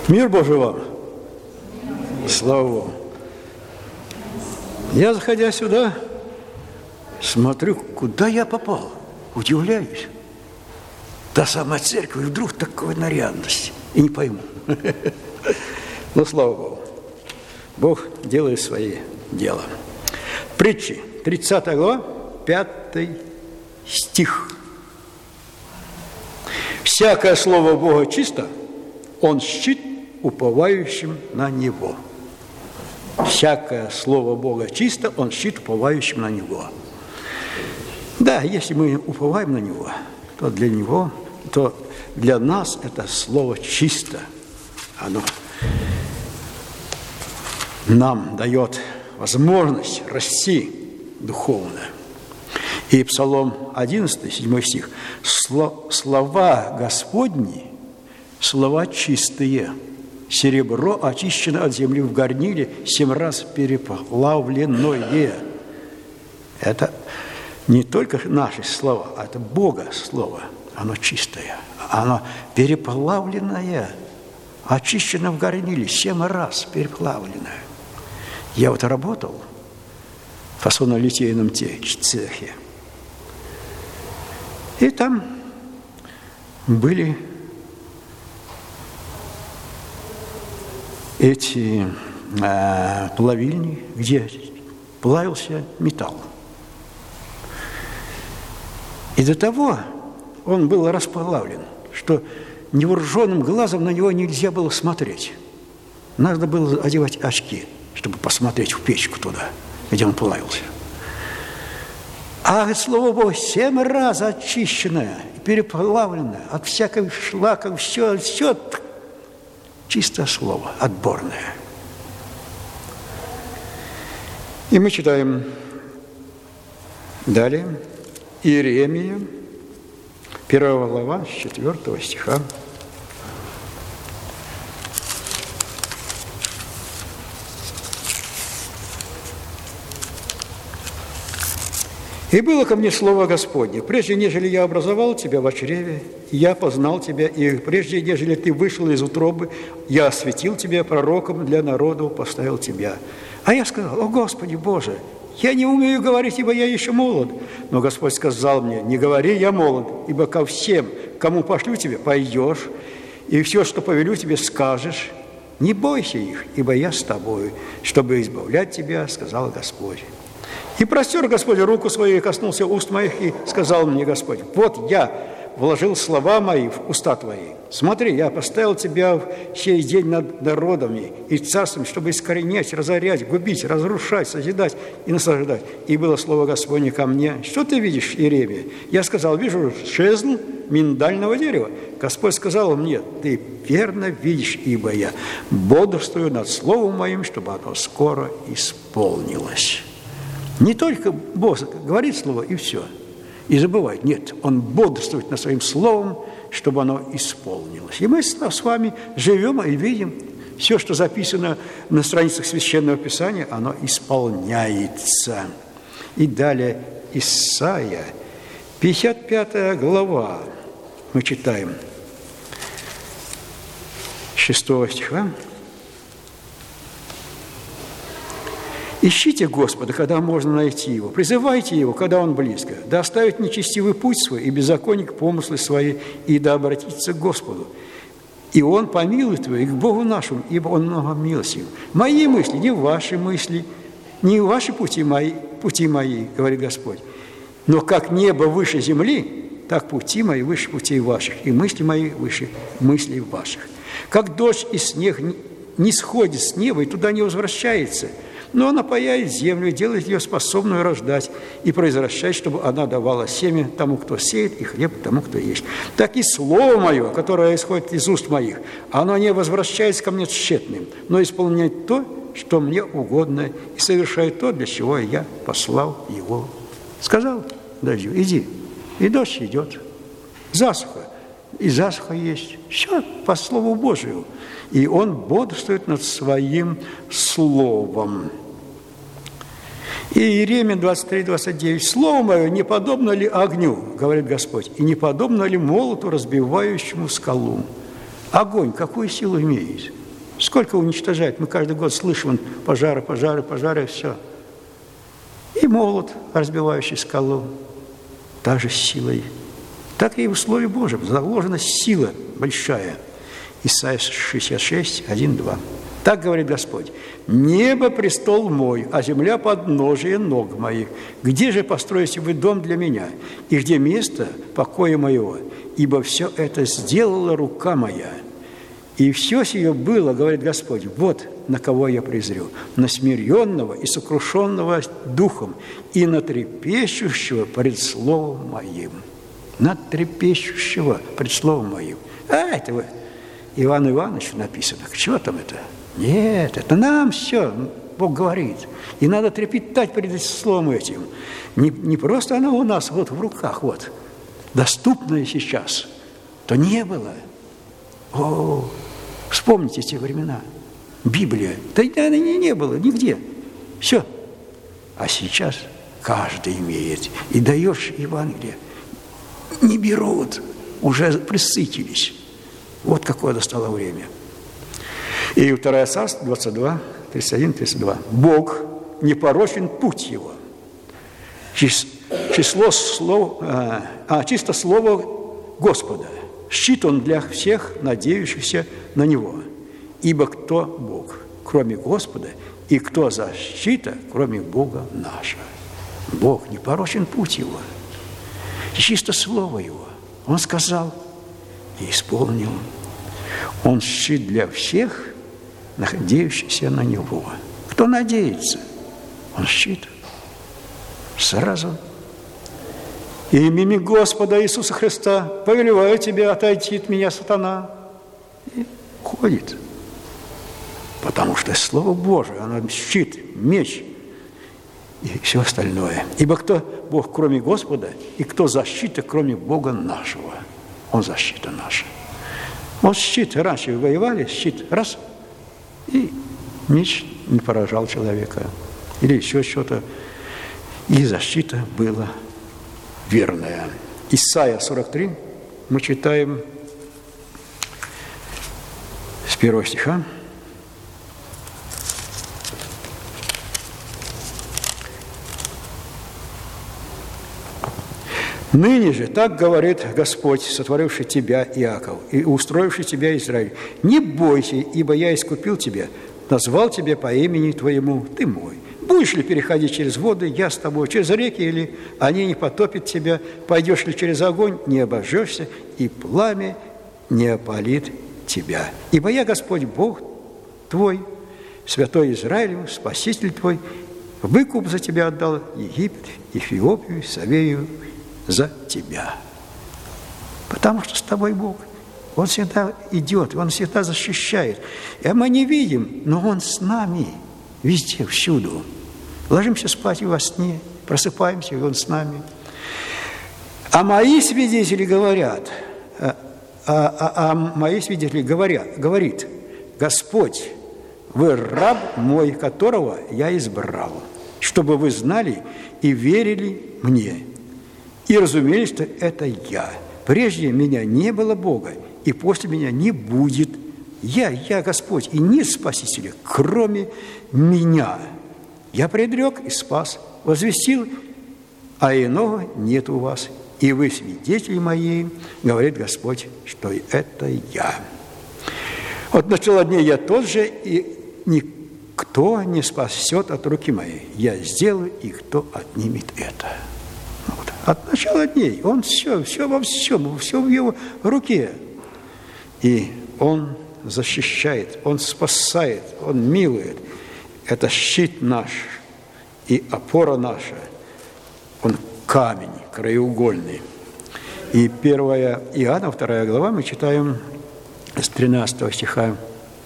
Мир Божий вам! Слава Богу! Я, заходя сюда, смотрю, куда я попал, удивляюсь. Та самая церковь, и вдруг такой нарядность. И не пойму. Но слава Богу, Бог делает свои дела. Притчи, 30 глава, 5 стих. «Всякое слово Бога чисто, Он щит уповающим на Него». Всякое слово Бога чисто, Он щит уповающим на Него. Да, если мы уповаем на Него, то для нас это слово чисто. Оно нам дает возможность расти духовно. И Псалом 11, 7 стих. «Слова Господни, слова чистые, серебро очищено от земли в горниле, 7 раз переплавленное». Это не только наши слова, а это Бога слово. Оно чистое, оно переплавленное, очищено в горниле, 7 раз переплавленное. Я вот работал в фасонно-литейном цехе. И там были эти плавильни, где плавился металл. И до того он был расплавлен, что невооруженным глазом на него нельзя было смотреть. Надо было одевать очки, чтобы посмотреть в печку туда, где он плавился. А слово Бога 7 раз очищенное, переплавленное, от всякого шлака, все чистое слово, отборное. И мы читаем далее Иеремия, 1 глава, с 4 стиха. «И было ко мне слово Господне, прежде нежели я образовал тебя во чреве, я познал тебя, и прежде нежели ты вышел из утробы, я осветил тебя пророком для народа, поставил тебя. А я сказал: о Господи Боже, я не умею говорить, ибо я еще молод. Но Господь сказал мне: не говори, я молод, ибо ко всем, кому пошлю тебя, пойдешь, и все, что повелю тебе, скажешь. Не бойся их, ибо я с тобою, чтобы избавлять тебя, сказал Господь. И простер Господь руку свою, и коснулся уст моих, и сказал мне Господь: вот я вложил слова мои в уста твои. Смотри, я поставил тебя в сей день над народами и царством, чтобы искоренять, разорять, губить, разрушать, созидать и наслаждать. И было слово Господне ко мне: что ты видишь, Иеремия? Я сказал: вижу жезл миндального дерева. Господь сказал мне: ты верно видишь, ибо я бодрствую над словом моим, чтобы оно скоро исполнилось. Не только Бог говорит слово и все, и забывает. Нет, Он бодрствует над своим словом, чтобы оно исполнилось. И мы с вами живем и видим, все, что записано на страницах Священного Писания, оно исполняется. И далее Исайя, 55 глава, мы читаем 6 стиха. «Ищите Господа, когда можно найти Его, призывайте Его, когда Он близко, да оставит нечестивый путь свой и беззаконник помыслы свои, и да обратится к Господу. И Он помилует его, и к Богу нашему, ибо Он много милостив. Мои мысли, не ваши мысли, не ваши пути мои, говорит Господь. Но как небо выше земли, так пути мои выше путей ваших, и мысли мои выше мыслей ваших. Как дождь и снег не сходит с неба и туда не возвращается, но она паяет землю, делает ее способную рождать и произвращать, чтобы она давала семя тому, кто сеет, и хлеб тому, кто ест. Так и слово мое, которое исходит из уст моих, оно не возвращается ко мне тщетным, но исполняет то, что мне угодно, и совершает то, для чего я послал его. Сказал дождю: иди, и дождь идет. Засуха, и засуха есть. Все по Слову Божию. И он бодрствует над своим словом. И Иеремия 23:29. «Слово мое не подобно ли огню, говорит Господь, и не подобно ли молоту, разбивающему скалу? Огонь какую силу имеет? Сколько уничтожает? Мы каждый год слышим пожары, пожары, пожары, все. И молот, разбивающий скалу, та же силой. Так и в Слове Божьем заложена сила большая. Исайя 66, 1, 2. Так говорит Господь: «Небо – престол мой, а земля – подножие ног моих. Где же построите вы дом для меня? И где место покоя моего? Ибо все это сделала рука моя. И все сие было, говорит Господь, вот на кого я презрю, на смиренного и сокрушенного духом, и на трепещущего пред словом моим». На трепещущего пред словом моим. Это вы, Иван Иванович, написано. Чего там это? Нет, это нам все, Бог говорит. И надо трепетать перед словом этим. Не просто оно у нас вот в руках, вот, доступное сейчас. То не было. О, вспомните те времена. Библия. Да не было нигде. Все. А сейчас каждый имеет. И даешь Евангелие. Не берут. Уже присытились. Вот какое достало время. И 2 Царств 22, 31, 32. Бог непорочен путь его. Чисто слово Господа. Щит он для всех, надеющихся на него. Ибо кто Бог, кроме Господа, и кто защита, кроме Бога нашего? Бог непорочен путь его. Чисто слово его. Он сказал и исполнил. Он щит для всех, надеющихся на него. Кто надеется, он щит. Сразу. Именем Господа Иисуса Христа повелеваю тебя отойти от меня, сатана. И уходит. Потому что Слово Божие, оно щит, меч и все остальное. Ибо кто Бог, кроме Господа, и кто защита, кроме Бога нашего? Он защита наша. Вот щит, раньше воевали, щит, раз, и меч не поражал человека. Или еще что-то. И защита была верная. Исайя 43 мы читаем с 1 стиха. «Ныне же так говорит Господь, сотворивший тебя, Иаков, и устроивший тебя, Израиль: не бойся, ибо я искупил тебя, назвал тебя по имени твоему, ты мой. Будешь ли переходить через воды, я с тобой, через реки, или они не потопят тебя, пойдешь ли через огонь, не обожжешься, и пламя не опалит тебя. Ибо я Господь Бог твой, святой Израилев, Спаситель твой, выкуп за тебя отдал Египет, Эфиопию, Савею, за тебя». Потому что с тобой Бог. Он всегда идет, Он всегда защищает. И мы не видим, но Он с нами везде, всюду. Ложимся спать и во сне, просыпаемся, и Он с нами. А мои свидетели говорят, говорит: Господь, вы раб мой, которого я избрал, чтобы вы знали и верили мне. И разумели, что это я. Прежде меня не было Бога, и после меня не будет. Я Господь, и нет Спасителя, кроме меня. Я предрек и спас, возвестил, а иного нет у вас. И вы свидетели мои, говорит Господь, что это я. От начала дней я тот же, и никто не спасет от руки моей. Я сделаю, и кто отнимет это. От начала дней Он все во всем, все в Его руке. И Он защищает, Он спасает, Он милует. Это щит наш и опора наша. Он камень краеугольный. И 1 Иоанна, 2 глава, мы читаем с 13 стиха.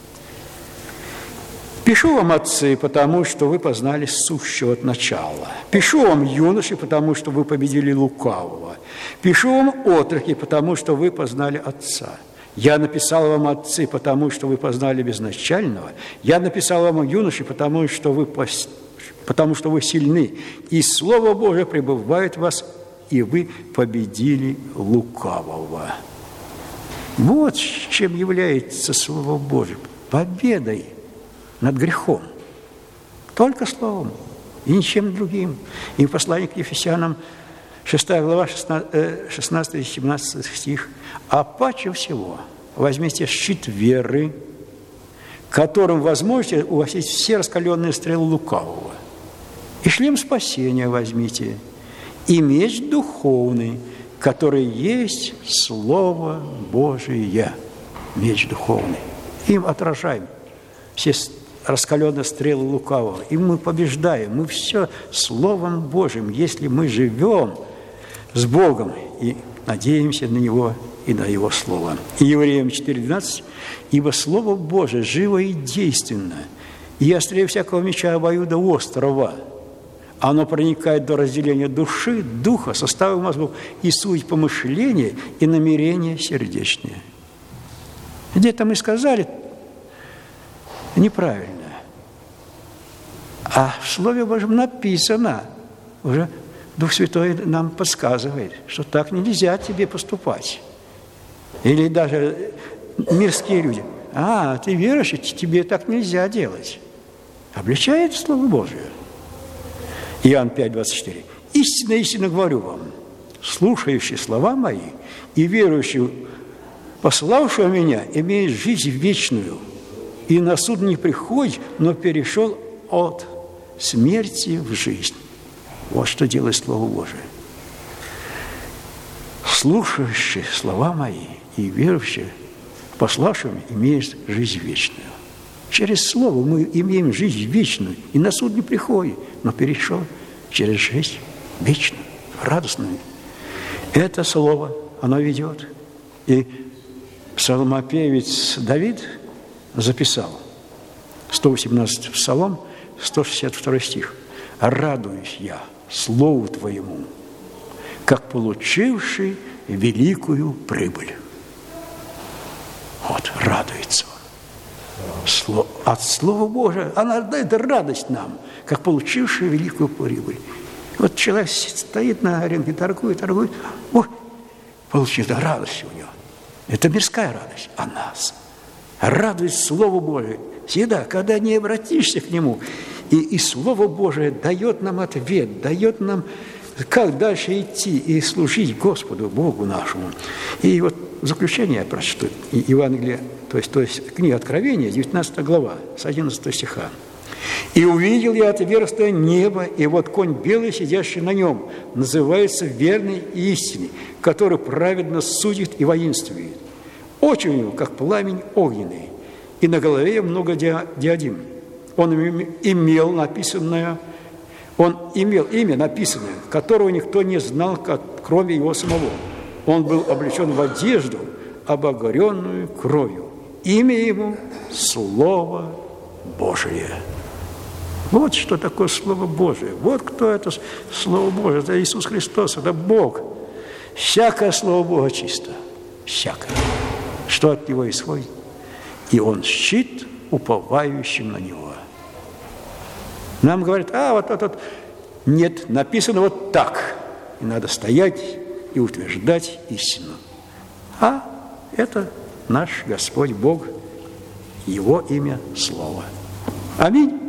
«Пишу вам, отцы, потому что вы познали сущего от начала. Пишу вам, юноши, потому что вы победили лукавого. Пишу вам, отроки, потому что вы познали Отца. Я написал вам, отцы, потому что вы познали безначального. Я написал вам, юноши, потому что вы сильны. И Слово Божие пребывает в вас, и вы победили лукавого». Вот чем является Слово Божие. Победой над грехом. Только Словом и ничем другим. И в послании к Ефесянам 6 глава, 16-17 стих. «А паче всего возьмите щит веры, которым возможете угасить все раскаленные стрелы лукавого. И шлем спасения возьмите, и меч духовный, который есть Слово Божие». Меч духовный. Им отражаем все раскаленные стрелы лукавого. И мы побеждаем. Мы все Словом Божьим, если мы живем с Богом и надеемся на Него и на Его Слово. И Евреям 4:12. «Ибо Слово Божие живо и действенно, и острее всякого меча обоюдоострого. Оно проникает до разделения души, духа, состава мозгов и суть помышления и намерения сердечные». Где-то мы сказали неправильно. А в Слове Божьем написано, уже Дух Святой нам подсказывает, что так нельзя тебе поступать. Или даже мирские люди. Ты верующий, тебе так нельзя делать. Обличает Слово Божие. Иоанн 5:24. «Истинно, истинно говорю вам, слушающий слова мои и верующий, пославшего меня, имеет жизнь вечную, и на суд не приходит, но перешел от смерти в жизнь». Вот что делает Слово Божие. Слушающий слова мои и верующий, пославшим, имеет жизнь вечную. Через Слово мы имеем жизнь вечную, и на суд не приходит, но перешел через жизнь вечную, радостную. Это Слово, оно ведет. И псалмопевец Давид записал, 118 Псалом, 162 стих. «Радуюсь я Слову Твоему, как получивший великую прибыль». Вот, радуется он. От Слова Божия, она дает радость нам, как получивший великую прибыль. Вот человек стоит на рынке, торгует, получил радость у него. Это мирская радость, а нас. Радует Слово Божие. Всегда, когда не обратишься к Нему, и Слово Божие дает нам ответ, дает нам, как дальше идти и служить Господу, Богу нашему. И вот в заключение я прочту Евангелие, то есть книга Откровения, 19 глава, с 11 стиха. «И увидел я отверстие неба, и вот конь белый, сидящий на нем, называется верный и истинный, который праведно судит и воинствует. Очи у него, как пламень огненный, и на голове много диадим. Он имел имя написанное, которого никто не знал, кроме его самого. Он был облечен в одежду, обогренную кровью. Имя ему – Слово Божие». Вот что такое Слово Божие. Вот кто это Слово Божие. Это Иисус Христос, это Бог. Всякое Слово Бога чисто. Всякое. Что от Него исходит? И Он щит уповающим на Него. Нам говорят, нет, написано вот так. И надо стоять и утверждать истину. А это наш Господь Бог, Его имя – Слово. Аминь.